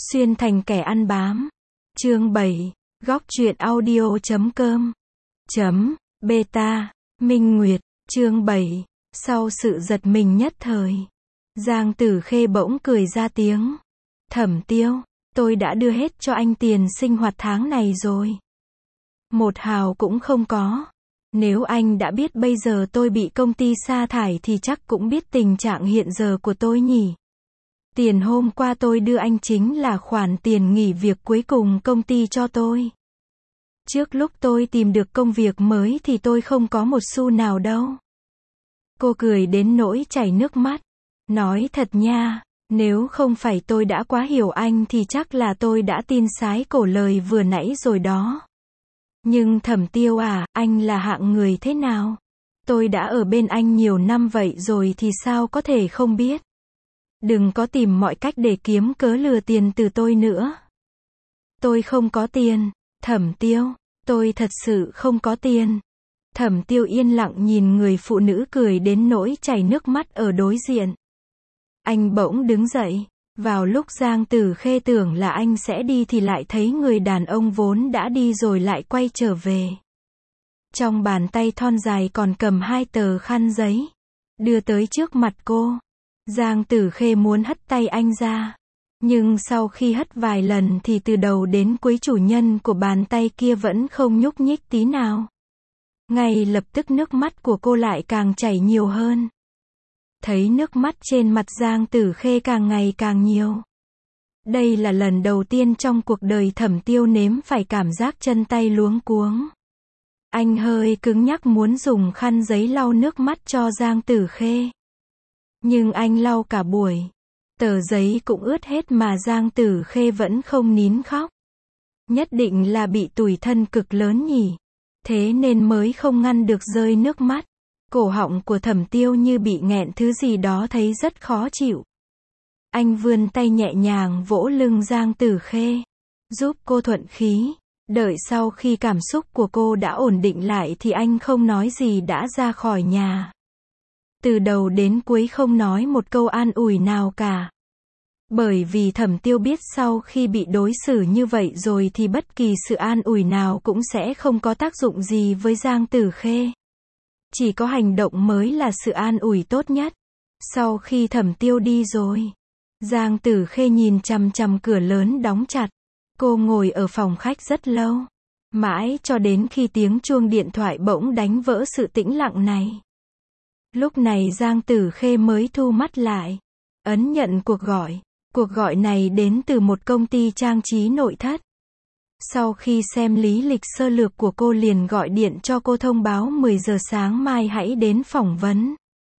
Xuyên thành kẻ ăn bám. Chương 7. Góc truyện audio.com. Beta. Minh Nguyệt. Chương 7. Sau sự giật mình nhất thời, Giang Tử Khê bỗng cười ra tiếng. Thẩm Tiêu, tôi đã đưa hết cho anh tiền sinh hoạt tháng này rồi. Một hào cũng không có. Nếu anh đã biết bây giờ tôi bị công ty sa thải thì chắc cũng biết tình trạng hiện giờ của tôi nhỉ. Tiền hôm qua tôi đưa anh chính là khoản tiền nghỉ việc cuối cùng công ty cho tôi. Trước lúc tôi tìm được công việc mới thì tôi không có một xu nào đâu. Cô cười đến nỗi chảy nước mắt. Nói thật nha, nếu không phải tôi đã quá hiểu anh thì chắc là tôi đã tin sái cổ lời vừa nãy rồi đó. Nhưng Thẩm Tiêu à, anh là hạng người thế nào? Tôi đã ở bên anh nhiều năm vậy rồi thì sao có thể không biết? Đừng có tìm mọi cách để kiếm cớ lừa tiền từ tôi nữa. Tôi không có tiền, Thẩm Tiêu, tôi thật sự không có tiền. Thẩm Tiêu yên lặng nhìn người phụ nữ cười đến nỗi chảy nước mắt ở đối diện. Anh bỗng đứng dậy. Vào lúc Giang Tử Khê tưởng là anh sẽ đi thì lại thấy người đàn ông vốn đã đi rồi lại quay trở về. Trong bàn tay thon dài còn cầm 2 tờ khăn giấy. Đưa tới trước mặt cô. Giang Tử Khê muốn hất tay anh ra. Nhưng sau khi hất vài lần thì từ đầu đến cuối chủ nhân của bàn tay kia vẫn không nhúc nhích tí nào. Ngay lập tức nước mắt của cô lại càng chảy nhiều hơn. Thấy nước mắt trên mặt Giang Tử Khê càng ngày càng nhiều. Đây là lần đầu tiên trong cuộc đời Thẩm Tiêu nếm phải cảm giác chân tay luống cuống. Anh hơi cứng nhắc muốn dùng khăn giấy lau nước mắt cho Giang Tử Khê. Nhưng anh lau cả buổi. Tờ giấy cũng ướt hết mà Giang Tử Khê vẫn không nín khóc. Nhất định là bị tủi thân cực lớn nhỉ. Thế nên mới không ngăn được rơi nước mắt. Cổ họng của Thẩm Tiêu như bị nghẹn thứ gì đó thấy rất khó chịu. Anh vươn tay nhẹ nhàng vỗ lưng Giang Tử Khê, giúp cô thuận khí. Đợi sau khi cảm xúc của cô đã ổn định lại thì anh không nói gì đã ra khỏi nhà. Từ đầu đến cuối không nói một câu an ủi nào cả. Bởi vì Thẩm Tiêu biết sau khi bị đối xử như vậy rồi thì bất kỳ sự an ủi nào cũng sẽ không có tác dụng gì với Giang Tử Khê. Chỉ có hành động mới là sự an ủi tốt nhất. Sau khi Thẩm Tiêu đi rồi, Giang Tử Khê nhìn chằm chằm cửa lớn đóng chặt. Cô ngồi ở phòng khách rất lâu. Mãi cho đến khi tiếng chuông điện thoại bỗng đánh vỡ sự tĩnh lặng này. Lúc này Giang Tử Khê mới thu mắt lại. Ấn nhận cuộc gọi. Cuộc gọi này đến từ một công ty trang trí nội thất. Sau khi xem lý lịch sơ lược của cô liền gọi điện cho cô thông báo 10 giờ sáng mai hãy đến phỏng vấn.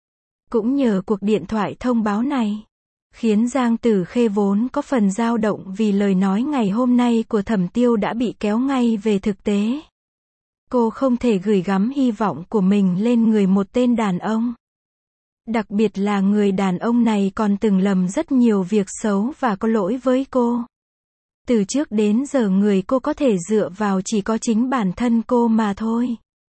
Cũng nhờ cuộc điện thoại thông báo này, khiến Giang Tử Khê vốn có phần dao động vì lời nói ngày hôm nay của Thẩm Tiêu đã bị kéo ngay về thực tế. Cô không thể gửi gắm hy vọng của mình lên người một tên đàn ông. Đặc biệt là người đàn ông này còn từng lầm rất nhiều việc xấu và có lỗi với cô. Từ trước đến giờ người cô có thể dựa vào chỉ có chính bản thân cô mà thôi.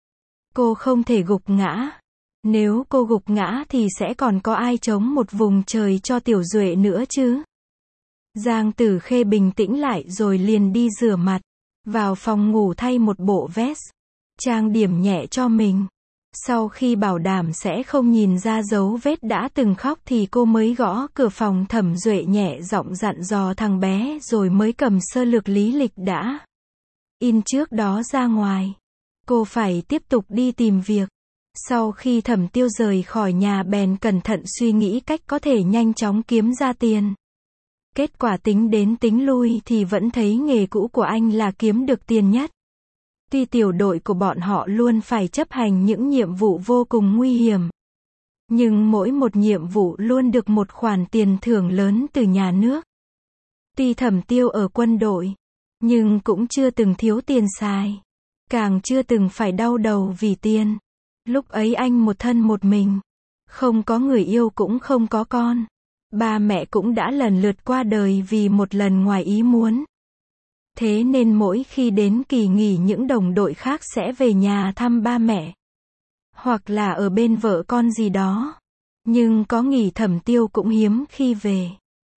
Cô không thể gục ngã. Nếu cô gục ngã thì sẽ còn có ai chống một vùng trời cho Tiểu Duệ nữa chứ? Giang Tử Khê bình tĩnh lại rồi liền đi rửa mặt. Vào phòng ngủ thay một bộ vest. Trang điểm nhẹ cho mình. Sau khi bảo đảm sẽ không nhìn ra dấu vết đã từng khóc thì cô mới gõ cửa phòng Thẩm Duệ nhẹ giọng dặn dò thằng bé rồi mới cầm sơ lược lý lịch đã in trước đó ra ngoài. Cô phải tiếp tục đi tìm việc. Sau khi Thẩm Tiêu rời khỏi nhà bèn cẩn thận suy nghĩ cách có thể nhanh chóng kiếm ra tiền. Kết quả tính đến tính lui thì vẫn thấy nghề cũ của anh là kiếm được tiền nhất. Tuy tiểu đội của bọn họ luôn phải chấp hành những nhiệm vụ vô cùng nguy hiểm. Nhưng mỗi một nhiệm vụ luôn được một khoản tiền thưởng lớn từ nhà nước. Tuy Thẩm Tiêu ở quân đội, nhưng cũng chưa từng thiếu tiền xài. Càng chưa từng phải đau đầu vì tiền. Lúc ấy anh một thân một mình. Không có người yêu cũng không có con. Ba mẹ cũng đã lần lượt qua đời vì một lần ngoài ý muốn. Thế nên mỗi khi đến kỳ nghỉ những đồng đội khác sẽ về nhà thăm ba mẹ. Hoặc là ở bên vợ con gì đó. Nhưng có nghỉ Thẩm Tiêu cũng hiếm khi về.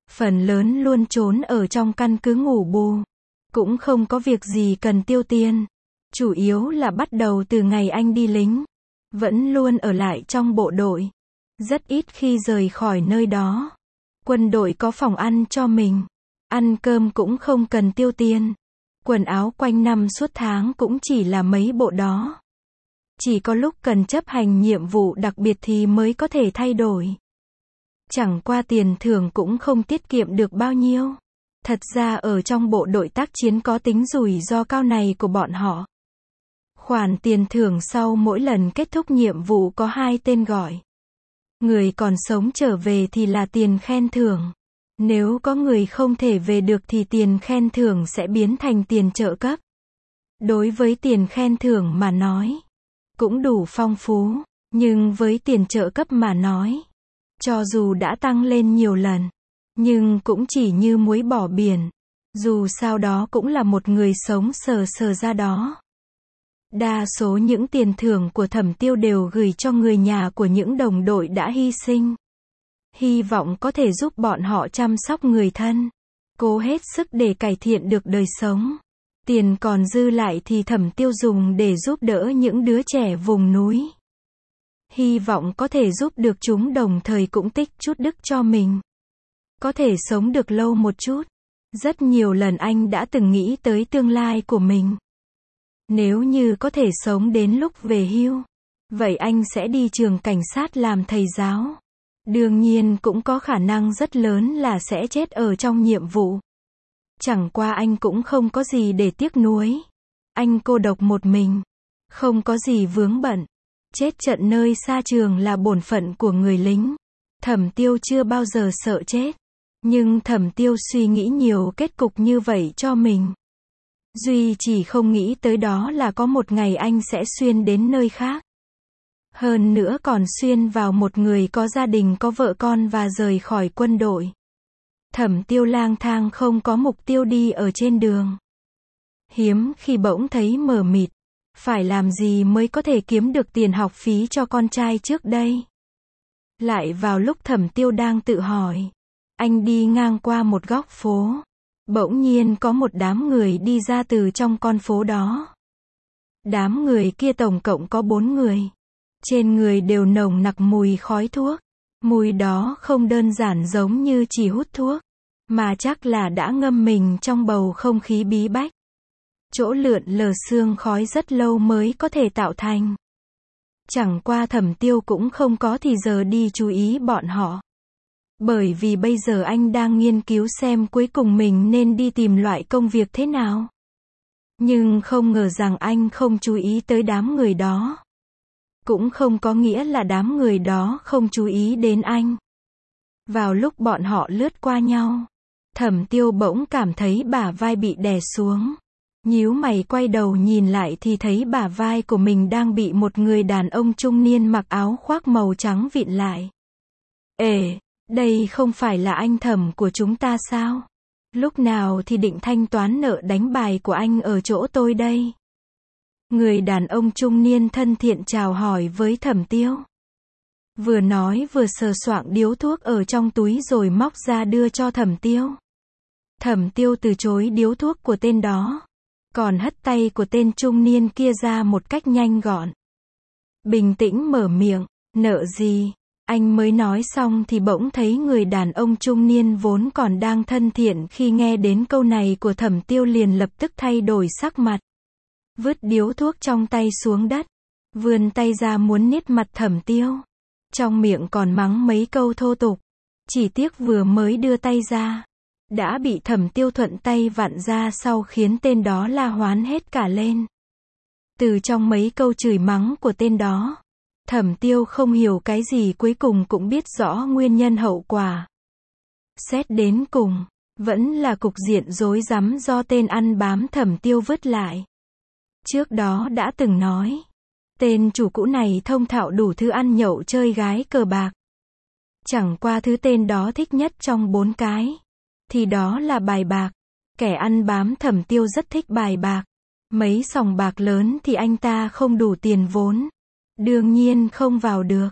Phần lớn luôn trốn ở trong căn cứ ngủ bù. Cũng không có việc gì cần tiêu tiền. Chủ yếu là bắt đầu từ ngày anh đi lính. Vẫn luôn ở lại trong bộ đội. Rất ít khi rời khỏi nơi đó. Quân đội có phòng ăn cho mình. Ăn cơm cũng không cần tiêu tiền. Quần áo quanh năm suốt tháng cũng chỉ là mấy bộ đó. Chỉ có lúc cần chấp hành nhiệm vụ đặc biệt thì mới có thể thay đổi. Chẳng qua tiền thưởng cũng không tiết kiệm được bao nhiêu. Thật ra ở trong bộ đội tác chiến có tính rủi ro cao này của bọn họ. Khoản tiền thưởng sau mỗi lần kết thúc nhiệm vụ có 2 tên gọi. Người còn sống trở về thì là tiền khen thưởng. Nếu có người không thể về được thì tiền khen thưởng sẽ biến thành tiền trợ cấp. Đối với tiền khen thưởng mà nói, cũng đủ phong phú, nhưng với tiền trợ cấp mà nói, cho dù đã tăng lên nhiều lần, nhưng cũng chỉ như muối bỏ biển. Dù sao đó cũng là một người sống sờ sờ ra đó. Đa số những tiền thưởng của Thẩm Tiêu đều gửi cho người nhà của những đồng đội đã hy sinh. Hy vọng có thể giúp bọn họ chăm sóc người thân, cố hết sức để cải thiện được đời sống. Tiền còn dư lại thì Thẩm Tiêu dùng để giúp đỡ những đứa trẻ vùng núi. Hy vọng có thể giúp được chúng, đồng thời cũng tích chút đức cho mình. Có thể sống được lâu một chút. Rất nhiều lần anh đã từng nghĩ tới tương lai của mình. Nếu như có thể sống đến lúc về hưu, vậy anh sẽ đi trường cảnh sát làm thầy giáo. Đương nhiên cũng có khả năng rất lớn là sẽ chết ở trong nhiệm vụ. Chẳng qua anh cũng không có gì để tiếc nuối. Anh cô độc một mình, không có gì vướng bận. Chết trận nơi xa trường là bổn phận của người lính. Thẩm Tiêu chưa bao giờ sợ chết. Nhưng Thẩm Tiêu suy nghĩ nhiều kết cục như vậy cho mình. Duy chỉ không nghĩ tới đó là có một ngày anh sẽ xuyên đến nơi khác. Hơn nữa còn xuyên vào một người có gia đình, có vợ con và rời khỏi quân đội. Thẩm Tiêu lang thang không có mục tiêu đi ở trên đường. Hiếm khi bỗng thấy mờ mịt. Phải làm gì mới có thể kiếm được tiền học phí cho con trai trước đây? Lại vào lúc Thẩm Tiêu đang tự hỏi. Anh đi ngang qua một góc phố. Bỗng nhiên có một đám người đi ra từ trong con phố đó. Đám người kia tổng cộng có 4 người. Trên người đều nồng nặc mùi khói thuốc. Mùi đó không đơn giản giống như chỉ hút thuốc, mà chắc là đã ngâm mình trong bầu không khí bí bách. Chỗ lượn lờ sương khói rất lâu mới có thể tạo thành. Chẳng qua Thẩm Tiêu cũng không có thì giờ đi chú ý bọn họ. Bởi vì bây giờ anh đang nghiên cứu xem cuối cùng mình nên đi tìm loại công việc thế nào. Nhưng không ngờ rằng anh không chú ý tới đám người đó. Cũng không có nghĩa là đám người đó không chú ý đến anh. Vào lúc bọn họ lướt qua nhau, Thẩm Tiêu bỗng cảm thấy bả vai bị đè xuống. Nhíu mày quay đầu nhìn lại thì thấy bả vai của mình đang bị một người đàn ông trung niên mặc áo khoác màu trắng vịn lại. Ê, đây không phải là anh Thẩm của chúng ta sao? Lúc nào thì định thanh toán nợ đánh bài của anh ở chỗ tôi đây? Người đàn ông trung niên thân thiện chào hỏi với Thẩm Tiêu. Vừa nói vừa sờ soạng điếu thuốc ở trong túi rồi móc ra đưa cho Thẩm Tiêu. Thẩm Tiêu từ chối điếu thuốc của tên đó, còn hất tay của tên trung niên kia ra một cách nhanh gọn. Bình tĩnh mở miệng, nợ gì? Anh mới nói xong thì bỗng thấy người đàn ông trung niên vốn còn đang thân thiện khi nghe đến câu này của Thẩm Tiêu liền lập tức thay đổi sắc mặt. Vứt điếu thuốc trong tay xuống đất, vươn tay ra muốn niết mặt Thẩm Tiêu. Trong miệng còn mắng mấy câu thô tục. Chỉ tiếc vừa mới đưa tay ra, đã bị Thẩm Tiêu thuận tay vặn ra sau khiến tên đó la hoán hết cả lên. Từ trong mấy câu chửi mắng của tên đó, Thẩm Tiêu không hiểu cái gì cuối cùng cũng biết rõ nguyên nhân hậu quả. Xét đến cùng, vẫn là cục diện rối rắm do tên ăn bám Thẩm Tiêu vứt lại. Trước đó đã từng nói, tên chủ cũ này thông thạo đủ thứ ăn nhậu chơi gái cờ bạc. Chẳng qua thứ tên đó thích nhất trong 4 cái, thì đó là bài bạc. Kẻ ăn bám Thẩm Tiêu rất thích bài bạc. Mấy sòng bạc lớn thì anh ta không đủ tiền vốn, đương nhiên không vào được.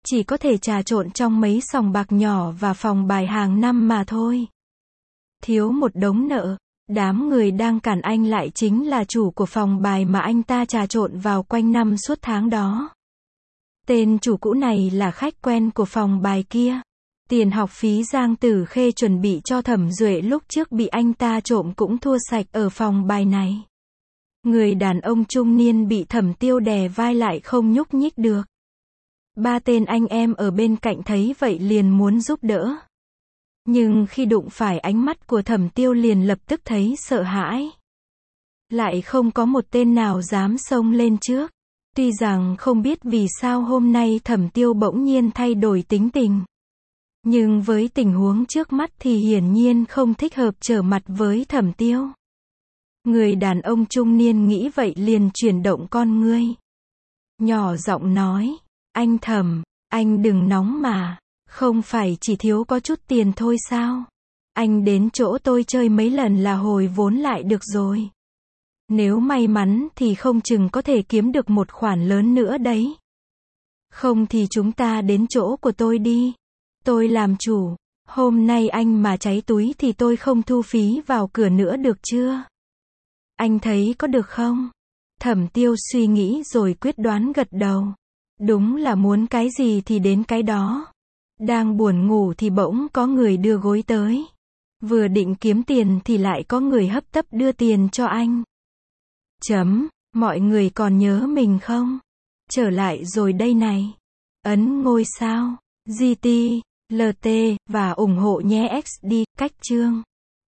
chỉ có thể trà trộn trong mấy sòng bạc nhỏ và phòng bài hàng năm mà thôi. Thiếu một đống nợ, đám người đang cản anh lại chính là chủ của phòng bài mà anh ta trà trộn vào quanh năm suốt tháng đó. Tên chủ cũ này là khách quen của phòng bài kia. Tiền học phí Giang Tử Khê chuẩn bị cho Thẩm Duệ lúc trước bị anh ta trộm cũng thua sạch ở phòng bài này. Người đàn ông trung niên bị Thẩm Tiêu đè vai lại không nhúc nhích được. Ba tên anh em ở bên cạnh thấy vậy liền muốn giúp đỡ. Nhưng khi đụng phải ánh mắt của Thẩm Tiêu liền lập tức thấy sợ hãi. Lại không có một tên nào dám xông lên trước. Tuy rằng không biết vì sao hôm nay Thẩm Tiêu bỗng nhiên thay đổi tính tình. Nhưng với tình huống trước mắt thì hiển nhiên không thích hợp trở mặt với Thẩm Tiêu. Người đàn ông trung niên nghĩ vậy liền chuyển động con ngươi. Nhỏ giọng nói, anh Thẩm, anh đừng nóng mà, không phải chỉ thiếu có chút tiền thôi sao? Anh đến chỗ tôi chơi mấy lần là hồi vốn lại được rồi. Nếu may mắn thì không chừng có thể kiếm được một khoản lớn nữa đấy. Không thì chúng ta đến chỗ của tôi đi. Tôi làm chủ. Hôm nay anh mà cháy túi thì tôi không thu phí vào cửa nữa được chưa? Anh thấy có được không? Thẩm Tiêu suy nghĩ rồi quyết đoán gật đầu. Đúng là muốn cái gì thì đến cái đó. Đang buồn ngủ thì bỗng có người đưa gối tới. Vừa định kiếm tiền thì lại có người hấp tấp đưa tiền cho anh. Mọi người còn nhớ mình không? Trở lại rồi đây này. Ấn ngôi sao, GT, LT, và ủng hộ nhé XD, cách chương.